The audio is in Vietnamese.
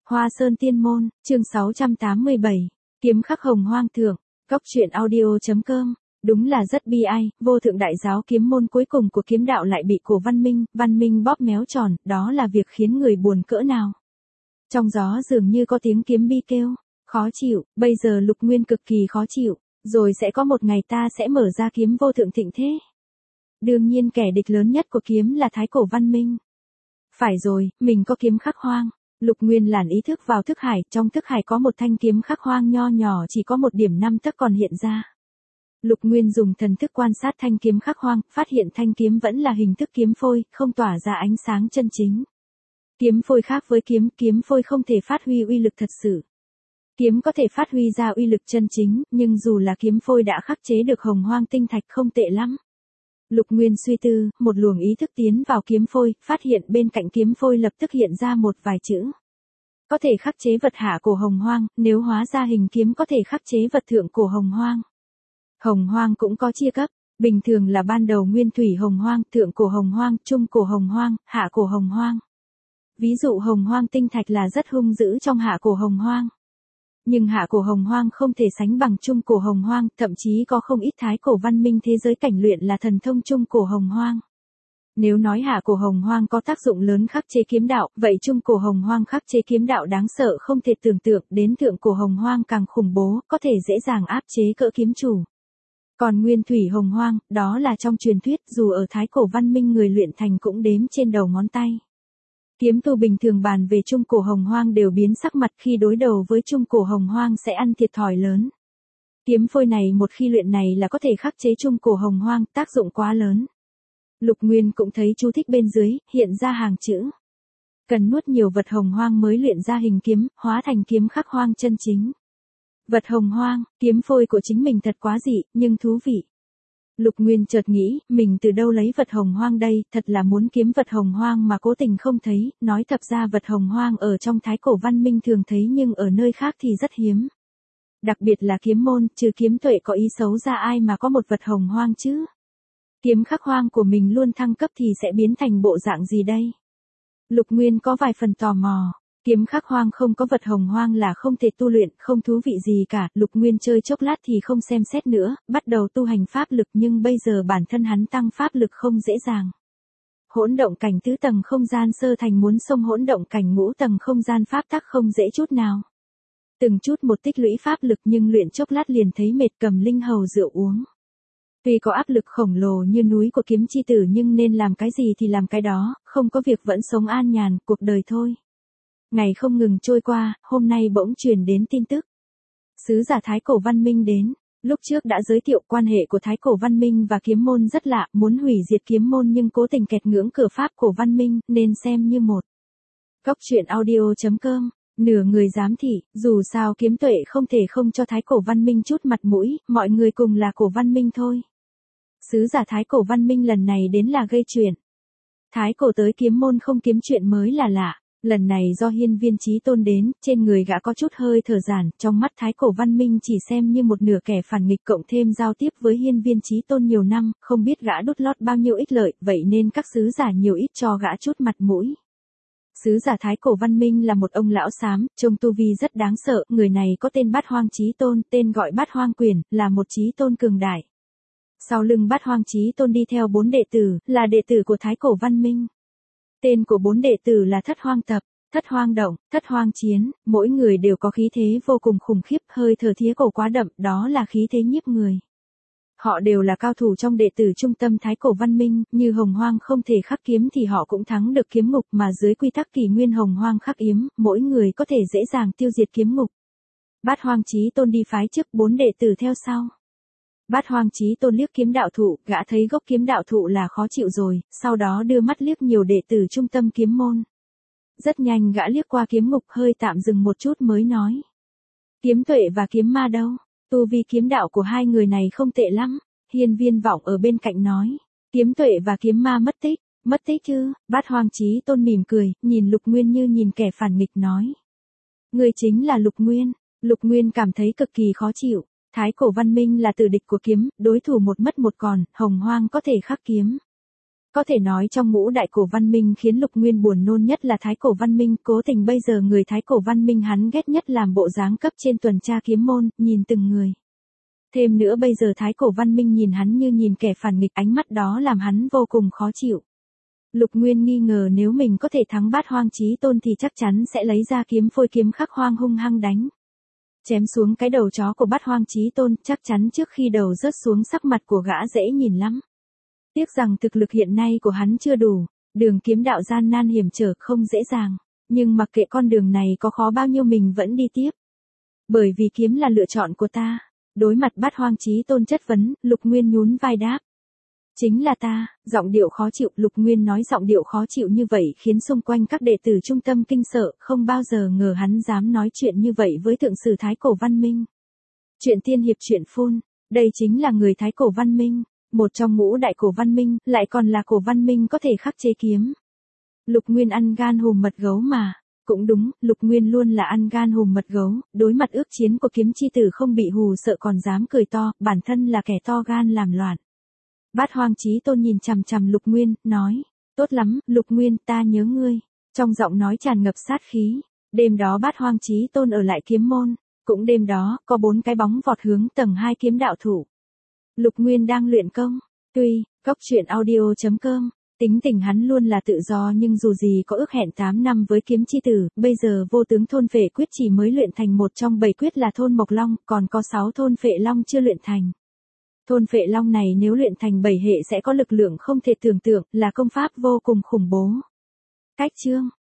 Hoa Sơn Tiên Môn, chương 687, kiếm khắc hồng hoang thượng, góc truyện audio.com. Đúng là rất bi ai, vô thượng đại giáo kiếm môn cuối cùng của kiếm đạo lại bị cổ văn minh bóp méo tròn, đó là việc khiến người buồn cỡ nào. Trong gió dường như có tiếng kiếm bi kêu, khó chịu, bây giờ Lục Nguyên cực kỳ khó chịu, rồi sẽ có một ngày ta sẽ mở ra kiếm vô thượng thịnh thế. Đương nhiên kẻ địch lớn nhất của kiếm là thái cổ văn minh. Phải rồi, mình có kiếm khắc hoang. Lục Nguyên lản ý thức vào thức hải, trong thức hải có một thanh kiếm khắc hoang nho nhỏ chỉ có một điểm 5 tấc còn hiện ra. Lục Nguyên dùng thần thức quan sát thanh kiếm khắc hoang, phát hiện thanh kiếm vẫn là hình thức kiếm phôi, không tỏa ra ánh sáng chân chính. Kiếm phôi khác với kiếm phôi không thể phát huy uy lực thật sự. Kiếm có thể phát huy ra uy lực chân chính, nhưng dù là kiếm phôi đã khắc chế được hồng hoang tinh thạch không tệ lắm. Lục Nguyên suy tư, một luồng ý thức tiến vào kiếm phôi, phát hiện bên cạnh kiếm phôi lập tức hiện ra một vài chữ. Có thể khắc chế vật hạ cổ hồng hoang, nếu hóa ra hình kiếm có thể khắc chế vật thượng cổ hồng hoang. Hồng hoang cũng có chia cấp, bình thường là ban đầu nguyên thủy hồng hoang, thượng cổ hồng hoang, trung cổ hồng hoang, hạ cổ hồng hoang. Ví dụ hồng hoang tinh thạch là rất hung dữ trong hạ cổ hồng hoang. Nhưng hạ cổ hồng hoang không thể sánh bằng trung cổ hồng hoang, thậm chí có không ít thái cổ văn minh thế giới cảnh luyện là thần thông trung cổ hồng hoang. Nếu nói hạ cổ hồng hoang có tác dụng lớn khắc chế kiếm đạo, vậy trung cổ hồng hoang khắc chế kiếm đạo đáng sợ không thể tưởng tượng, đến thượng cổ hồng hoang càng khủng bố, có thể dễ dàng áp chế cỡ kiếm chủ. Còn nguyên thủy hồng hoang, đó là trong truyền thuyết, dù ở thái cổ văn minh người luyện thành cũng đếm trên đầu ngón tay. Kiếm tu bình thường bàn về trung cổ hồng hoang đều biến sắc mặt khi đối đầu với trung cổ hồng hoang sẽ ăn thiệt thòi lớn. Kiếm phôi này một khi luyện này là có thể khắc chế trung cổ hồng hoang, tác dụng quá lớn. Lục Nguyên cũng thấy chú thích bên dưới, hiện ra hàng chữ. Cần nuốt nhiều vật hồng hoang mới luyện ra hình kiếm, hóa thành kiếm khắc hoang chân chính. Vật hồng hoang, kiếm phôi của chính mình thật quá dị, nhưng thú vị. Lục Nguyên chợt nghĩ, mình từ đâu lấy vật hồng hoang đây, thật là muốn kiếm vật hồng hoang mà cố tình không thấy, nói thật ra vật hồng hoang ở trong thái cổ văn minh thường thấy nhưng ở nơi khác thì rất hiếm. Đặc biệt là kiếm môn, trừ kiếm tuệ có ý xấu ra ai mà có một vật hồng hoang chứ. Kiếm khắc hoang của mình luôn thăng cấp thì sẽ biến thành bộ dạng gì đây? Lục Nguyên có vài phần tò mò. Kiếm khắc hoang không có vật hồng hoang là không thể tu luyện, không thú vị gì cả. Lục Nguyên chơi chốc lát thì không xem xét nữa, bắt đầu tu hành pháp lực nhưng bây giờ bản thân hắn tăng pháp lực không dễ dàng. Hỗn động cảnh tứ tầng không gian sơ thành muốn xông hỗn động cảnh ngũ tầng không gian pháp tắc không dễ chút nào. Từng chút một tích lũy pháp lực nhưng luyện chốc lát liền thấy mệt, cầm linh hầu rượu uống. Tuy có áp lực khổng lồ như núi của kiếm chi tử nhưng nên làm cái gì thì làm cái đó, không có việc vẫn sống an nhàn, cuộc đời thôi. Ngày không ngừng trôi qua, hôm nay bỗng truyền đến tin tức. Sứ giả thái cổ văn minh đến, lúc trước đã giới thiệu quan hệ của thái cổ văn minh và kiếm môn rất lạ, muốn hủy diệt kiếm môn nhưng cố tình kẹt ngưỡng cửa pháp cổ văn minh, nên xem như một. Góc truyện audio.com, nửa người giám thị, dù sao kiếm tuệ không thể không cho thái cổ văn minh chút mặt mũi, mọi người cùng là cổ văn minh thôi. Sứ giả thái cổ văn minh lần này đến là gây chuyện. Thái cổ tới kiếm môn không kiếm chuyện mới là lạ. Lần này do hiên viên chí tôn đến, trên người gã có chút hơi thở giản, trong mắt thái cổ văn minh chỉ xem như một nửa kẻ phản nghịch cộng thêm giao tiếp với hiên viên chí tôn nhiều năm, không biết gã đút lót bao nhiêu ích lợi, vậy nên các sứ giả nhiều ít cho gã chút mặt mũi. Sứ giả thái cổ văn minh là một ông lão xám, trông tu vi rất đáng sợ, người này có tên Bát Hoang Chí Tôn, tên gọi Bát Hoang Quyền, là một chí tôn cường đại. Sau lưng Bát Hoang Chí Tôn đi theo 4 đệ tử, là đệ tử của thái cổ văn minh. Tên của 4 đệ tử là Thất Hoang Tập, Thất Hoang Động, Thất Hoang Chiến, mỗi người đều có khí thế vô cùng khủng khiếp, hơi thở thía cổ quá đậm, đó là khí thế nhiếp người. Họ đều là cao thủ trong đệ tử trung tâm thái cổ văn minh, như hồng hoang không thể khắc kiếm thì họ cũng thắng được kiếm ngục mà dưới quy tắc kỷ nguyên hồng hoang khắc yếm, mỗi người có thể dễ dàng tiêu diệt kiếm ngục. Bát Hoang Chí Tôn đi phái trước, 4 đệ tử theo sau. Bát Hoang Chí Tôn liếc kiếm đạo thụ, gã thấy gốc kiếm đạo thụ là khó chịu rồi, sau đó đưa mắt liếc nhiều đệ tử trung tâm kiếm môn. Rất nhanh gã liếc qua kiếm ngục hơi tạm dừng một chút mới nói. Kiếm tuệ và kiếm ma đâu? Tu vi kiếm đạo của hai người này không tệ lắm. Hiên viên vọng ở bên cạnh nói. Kiếm tuệ và kiếm ma mất tích chứ? Bát Hoang Chí Tôn mỉm cười, nhìn Lục Nguyên như nhìn kẻ phản nghịch nói. Người chính là Lục Nguyên. Lục Nguyên cảm thấy cực kỳ khó chịu. Thái cổ văn minh là tử địch của kiếm, đối thủ một mất một còn, hồng hoang có thể khắc kiếm. Có thể nói trong ngũ đại cổ văn minh khiến Lục Nguyên buồn nôn nhất là Thái cổ văn minh, cố tình bây giờ người Thái cổ văn minh hắn ghét nhất làm bộ dáng cấp trên tuần tra kiếm môn, nhìn từng người. Thêm nữa bây giờ Thái cổ văn minh nhìn hắn như nhìn kẻ phản nghịch, ánh mắt đó làm hắn vô cùng khó chịu. Lục Nguyên nghi ngờ nếu mình có thể thắng Bát Hoang Chí Tôn thì chắc chắn sẽ lấy ra kiếm phôi kiếm khắc hoang hung hăng đánh. Chém xuống cái đầu chó của Bát Hoang Chí Tôn, chắc chắn trước khi đầu rớt xuống sắc mặt của gã dễ nhìn lắm. Tiếc rằng thực lực hiện nay của hắn chưa đủ, đường kiếm đạo gian nan hiểm trở không dễ dàng, nhưng mặc kệ con đường này có khó bao nhiêu mình vẫn đi tiếp. Bởi vì kiếm là lựa chọn của ta. Đối mặt Bát Hoang Chí Tôn chất vấn, Lục Nguyên nhún vai đáp. Chính là ta, giọng điệu khó chịu, Lục Nguyên nói giọng điệu khó chịu như vậy khiến xung quanh các đệ tử trung tâm kinh sợ, không bao giờ ngờ hắn dám nói chuyện như vậy với thượng sử Thái cổ văn minh. Chuyện tiên hiệp chuyện phun, đây chính là người Thái cổ văn minh, một trong ngũ đại cổ văn minh, lại còn là cổ văn minh có thể khắc chế kiếm. Lục Nguyên ăn gan hùm mật gấu mà. Cũng đúng, Lục Nguyên luôn là ăn gan hùm mật gấu, đối mặt ước chiến của kiếm chi tử không bị hù sợ còn dám cười to, bản thân là kẻ to gan làm loạn. Bát Hoang Chí Tôn nhìn chằm chằm Lục Nguyên, nói, tốt lắm, Lục Nguyên, ta nhớ ngươi. Trong giọng nói tràn ngập sát khí. Đêm đó Bát Hoang Chí Tôn ở lại kiếm môn, cũng đêm đó, có 4 cái bóng vọt hướng tầng 2 kiếm đạo thủ. Lục Nguyên đang luyện công, tuy, cóc truyện audio.com. Tính tình hắn luôn là tự do nhưng dù gì có ước hẹn 8 năm với kiếm chi tử, bây giờ vô tướng thôn phệ quyết chỉ mới luyện thành một trong 7 quyết là thôn Mộc Long, còn có 6 thôn phệ long chưa luyện thành. Thôn phệ long này nếu luyện thành 7 hệ sẽ có lực lượng không thể tưởng tượng, là công pháp vô cùng khủng bố. Cách chương